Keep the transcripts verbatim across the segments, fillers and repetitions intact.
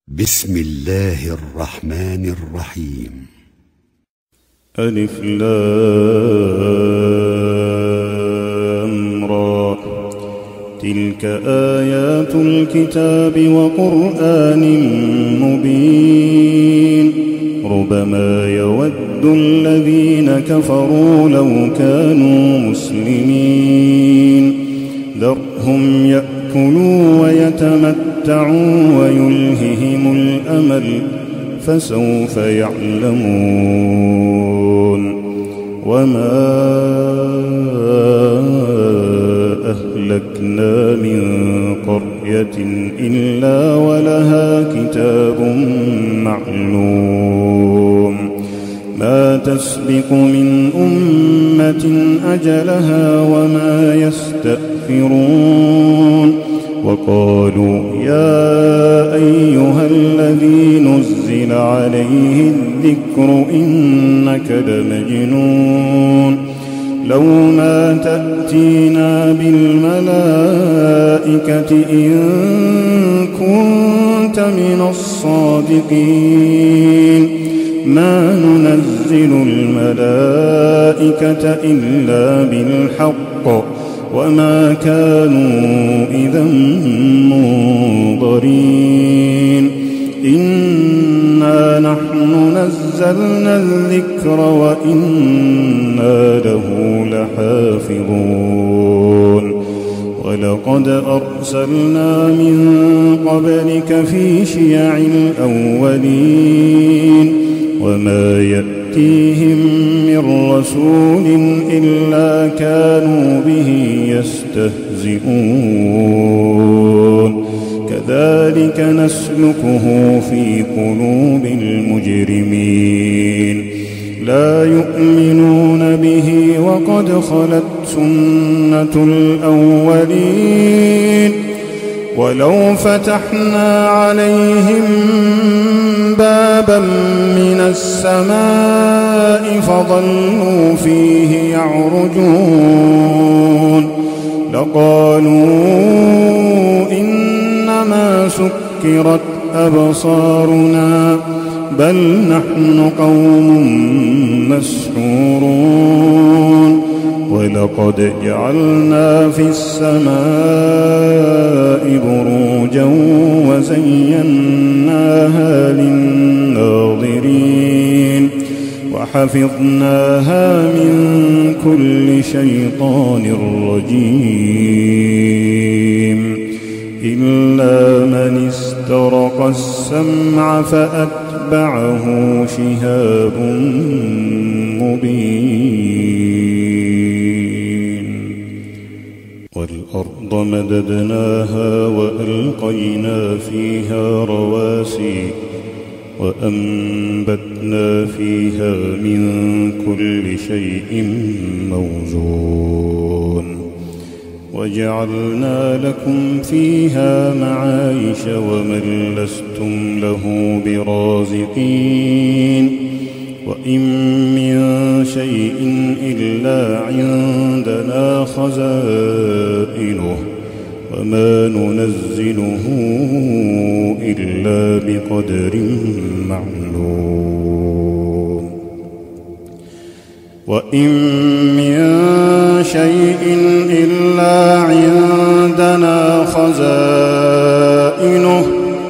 بسم الله الرحمن الرحيم. ألف لام را. تلك آيات الكتاب وقرآن مبين. ربما يود الذين كفروا لو كانوا مسلمين. ذرهم يأكلوا ويتمتعوا ويلههم الأمل فسوف يعلمون. وما أهلكنا من قرية إلا ولها كتاب معلوم. ما تسبق من أمة أجلها وما يستأخرون. وقالوا يا أيها الذي نزل عليه الذكر إنك لمجنون. لو ما تأتينا بالملائكة إن كنت من الصادقين. ما ننزل الملائكة إلا بالحق وما كانوا إذا منظرين. إنا نحن نزلنا الذكر وإنا له لحافظون. ولقد أرسلنا من قبلك في شيع الأولين وما يأتيهم من رسول إلا كانوا به يستهزئون. كذلك نسلكه في قلوب المجرمين. لا يؤمنون به وقد خلت سنة الأولين. ولو فتحنا عليهم بابا من السماء فظلوا فيه يعرجون لقالوا إنما سكرت أبصارنا بل نحن قوم مسحورون. ولقد جعلنا في السماء بروجا وزيناها للناظرين وحفظناها من كل شيطان رجيم. إلا من استرق السمع فأتبعه شهاب مبين. والأرض مددناها وألقينا فيها رواسي وأنبتنا فيها من كل شيء موزون. وجعلنا لكم فيها معايش ومن لستم له برازقين. وإن من شيء إلا عندنا خزائنه وما ننزله إلا بقدر معلوم. وإن من شيء إلا عندنا خزائنه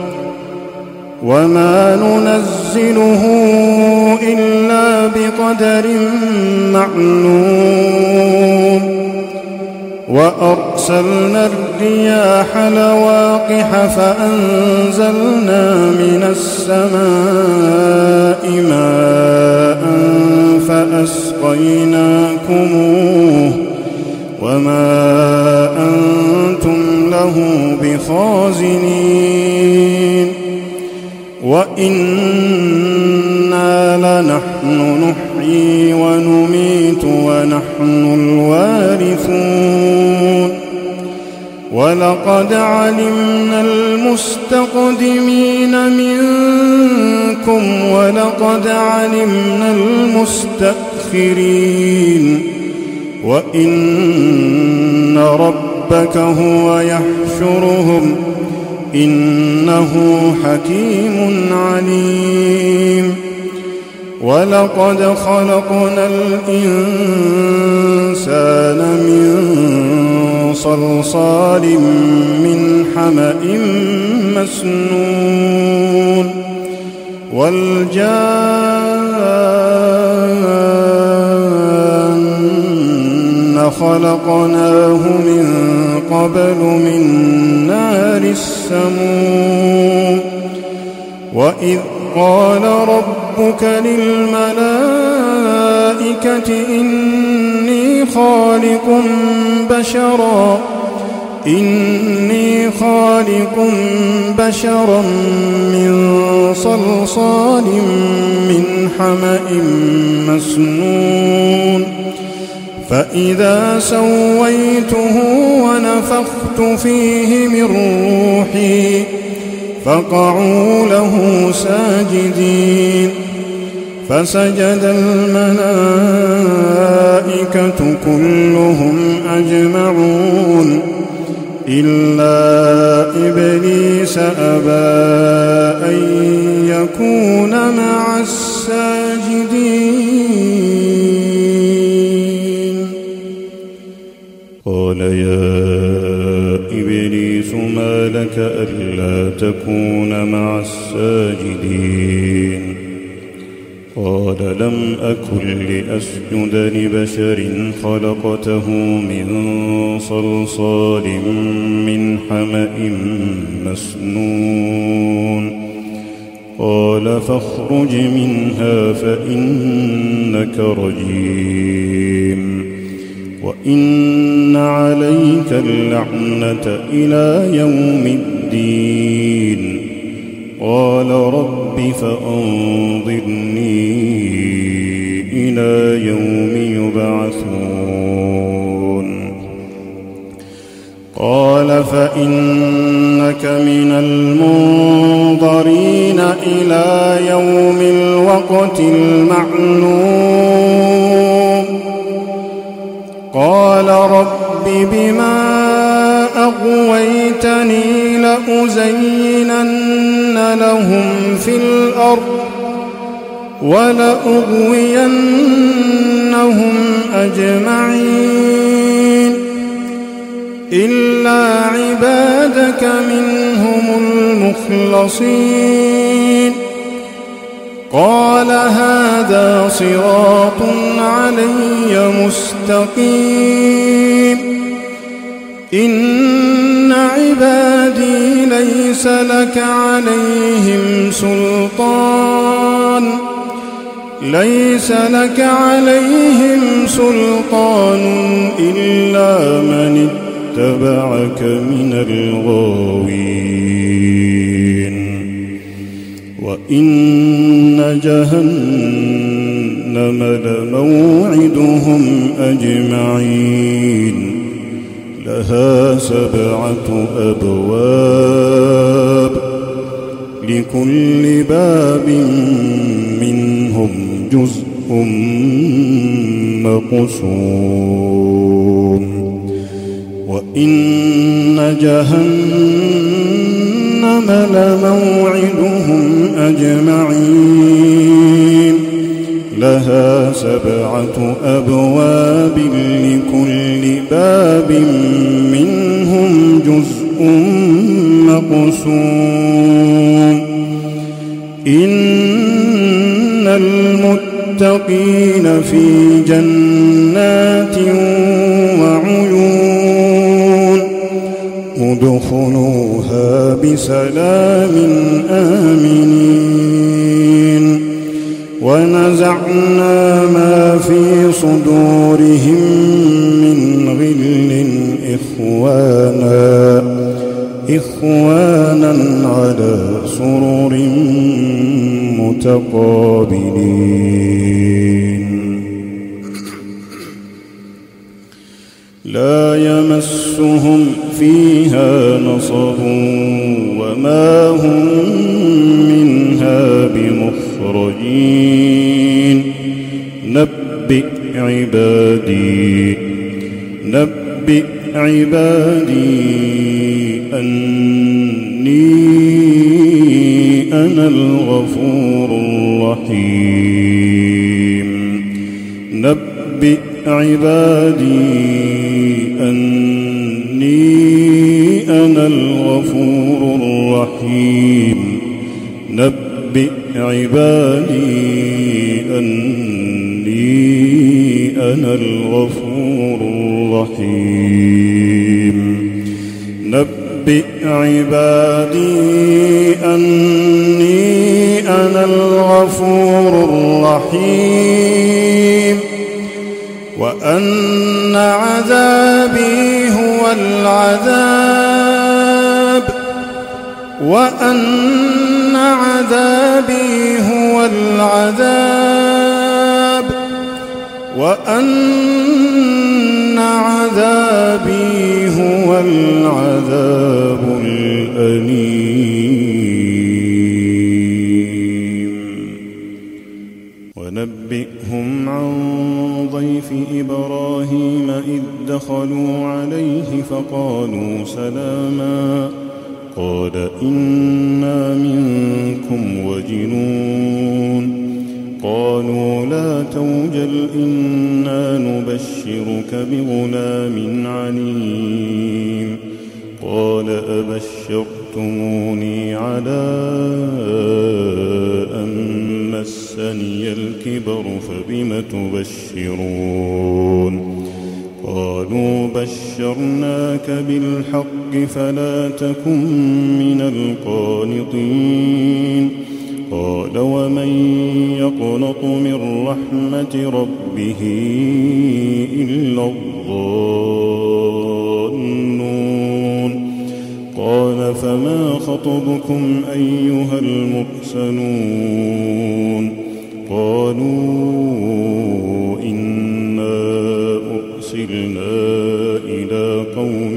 وما ننزله إلا بقدر معلوم. وأرسلنا الرياح لواقح فأنزلنا من السماء ماء فأسقيناكموه وما أنتم له بخازنين. وإنا لنحن نحيي ونميت ونحن الوارثون. ولقد علمنا المستقدمين منكم ولقد علمنا المستأخرين. وإن ربك هو يحشرهم إنه حكيم عليم. ولقد خلقنا الإنسان من صلصال من حمأ مسنون والجان خلقناه من قبل من نار السموم. وإذ قال ربك للملائكة إني خالق بشرا إني خالق بشرا من صلصال من حمأ مسنون فإذا سويته ونفخت فيه من روحي فقعوا له ساجدين. فسجد الملائكة كلهم أجمعون إلا إبليس أبى أن يكون مع الساجدين. قال يا إبليس ما لك ألا تكون مع الساجدين؟ قال لم أكن لأسجد لبشر خلقته من صلصال من حمأ مسنون. قال فاخرج منها فإنك رجيم وإن عليك اللعنة إلى يوم الدين. قال رب فأنظرني إلى يوم يبعثون. قال فإنك من المنظرين إلى يوم الوقت المعلوم. قال رب بما أغويتني لأزينن لهم في الأرض ولأغوينهم أجمعين إلا عبادك منهم المخلصين. قال هذا صراط علي مستقيم. إن عبادي ليس لك عليهم سلطان ليس لك عليهم سلطان إلا من اتبعك من الغاوين. وإن جهنم لموعدهم أجمعين لها سبعة أبواب لكل باب منهم جزء مقسوم. وإن جهنم لموعدهم أجمعين لها سبعة أبواب لكل باب منهم جزء مقسوم. إن المتقين في جنات وعيون ادخلوها بسلام آمنين. ونزعنا ما في صدورهم من غل إخوانا إخوانا على سرر متقابلين لا يمسهم فيها نصب وما هم منها بمخرجين. نبئ عبادي نبئ عبادي أني أنا الغفور الرحيم نبئ عبادي أني أنا الغفور الرحيم نبئ عبادي أني أنا الغفور الرحيم نبئ عبادي أني أنا الغفور الرحيم وأن عذابي هو العذاب وأن عذابي هو العذاب وأن عذابي هو العذاب الأليم ونبئهم عن ضيف إبراهيم إذ دخلوا عليه فقالوا سلاما قال إنا منكم وجلون قالوا لا توجل إنا نبشرك بغلام عليم قال أبشرتموني على أن مسني الكبر فبم تبشرون قالوا بشرناك بالحق فلا تكن من القانطين قال ومن يقنط من رحمة ربه إلا الضالون قال فما خطبكم أيها المرسلون قالوا إنا أرسلنا إلى قوم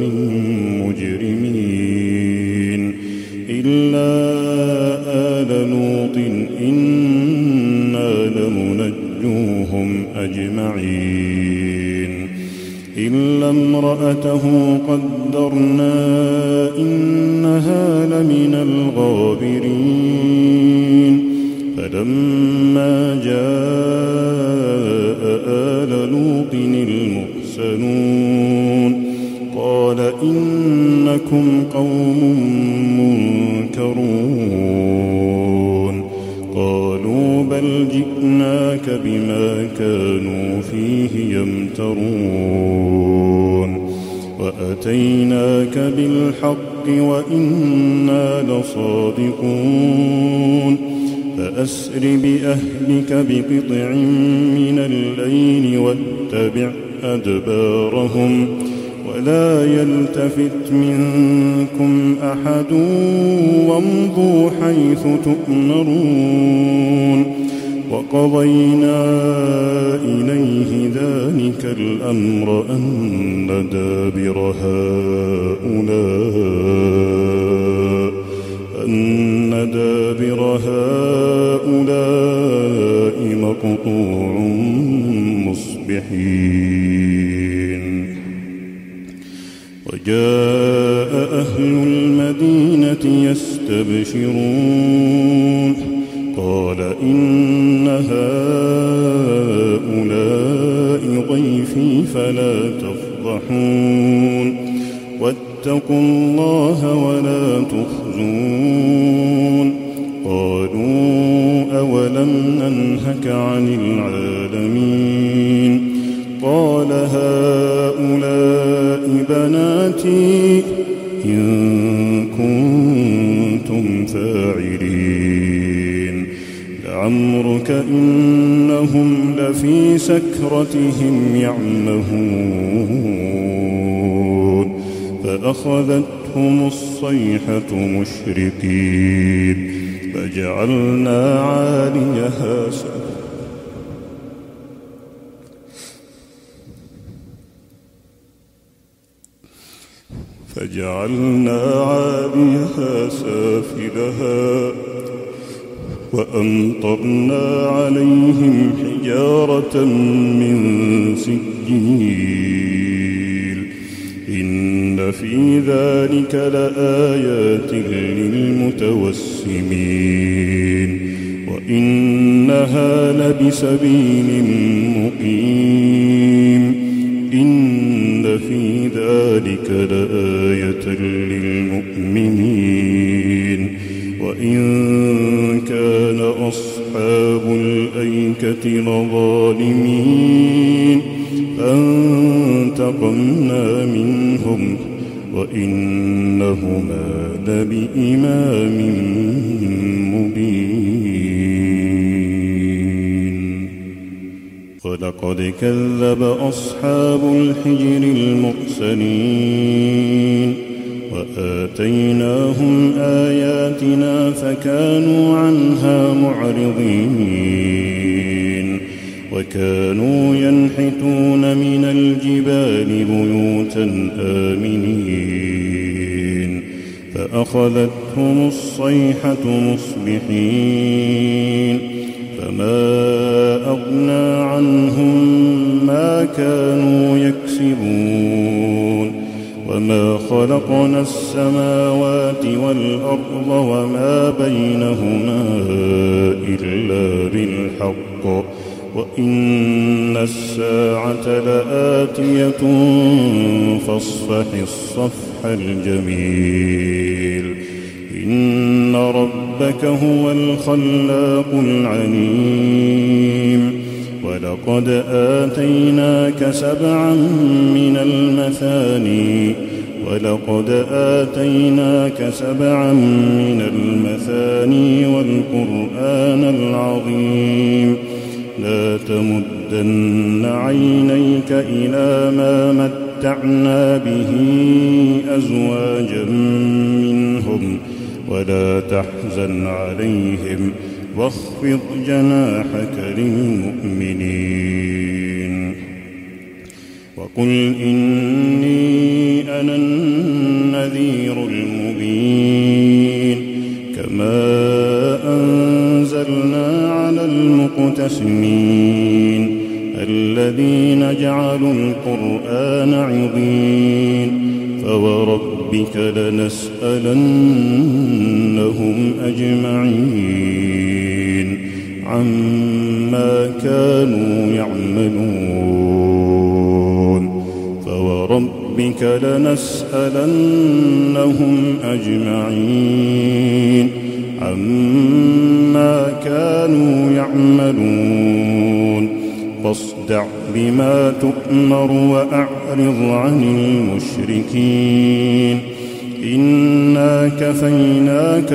مجرمين إلا آل لوط إنا لمنجوهم أجمعين إلا امرأته قدرنا إنها لمن الغابرين فلما جاء آل لوط المرسلون قال إنكم قوم منكرون قالوا بل جئناك بما كانوا فيه يمترون وأتيناك بالحق وإنا لصادقون فأسر بأهلك بقطع من الليل واتبع أدبارهم ولا يلتفت منكم أحد وامضوا حيث تؤمرون وقضينا إليه ذلك الأمر أن دابر هؤلاء أن دابر هؤلاء مقطوع مصبحين وجاء أهل المدينة يستبشرون قال إن هؤلاء ضيفي فلا تفضحون واتقوا الله ولا تخزون قالوا أولم ننهك عن العالمين قال هؤلاء بناتي إن كنتم فاعلين لعمرك إنهم لفي سكرتهم يعمهون فأخذتهم الصيحة مشرقين فجعلنا عاليها سافلها فجعلنا عاليها سافلها وأمطرنا عليهم حجارة من سجيل إن في ذلك لآيات للمتوسمين وإنها لبسبيل مقيم إن في ذلك لآية للمؤمنين وإن كان أصحاب الأيكة لظالمين فانتقمنا منهم وإنهما لبإمام مبين ولقد كذب أصحاب الحجر المرسلين وآتيناهم آياتنا فكانوا عنها معرضين وكانوا ينحتون من الجبال بيوتا آمنين فأخذتهم الصيحة مصبحين فما أغنى عنهم ما كانوا يكسبون وما خلقنا السماوات والأرض وما بينهما إلا بالحق وإن الساعة لآتية فاصفح الصفح الجميل إن ربك هو الخلاق العليم ولقد آتيناك سبعا من المثاني ولقد آتيناك سبعا من المثاني والقرآن العظيم لا تمدن عينيك إلى ما متعنا به أزواجا منهم ولا تحزن عليهم واخفض جناحك للمؤمنين وقل إني أنا النذير المبين كما أنزلنا على المقتسمين الذين جعلوا القرآن عضين فوربك لنسألنهم أجمعين عما كانوا يعملون فوربك لنسألنهم أجمعين عما كانوا يعملون فاصدع بما تؤمر وأعرض عن المشركين إنا كفيناك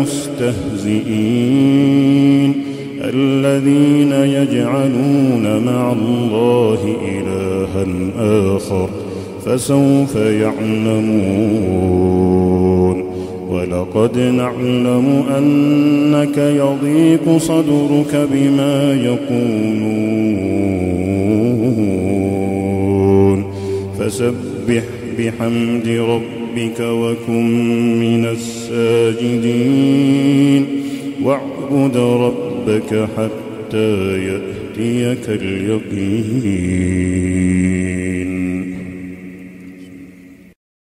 المستهزئين الذين يجعلون مع الله إلها آخر فسوف يعلمون ولقد نعلم أنك يضيق صدرك بما يقولون فسبح بحمد ربك وكن من الساجدين واعبد ربك حتى يأتيك اليقين